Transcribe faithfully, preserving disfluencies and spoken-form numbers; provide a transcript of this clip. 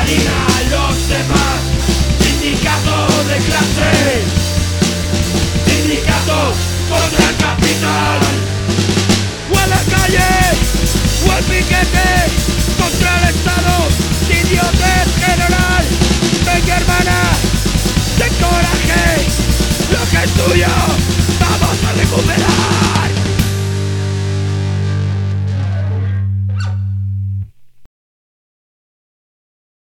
Stalin a los demás. Sindicatos de clase, sindicatos contra el capital. O a la calle, o al piquete contra el Estado, idiota.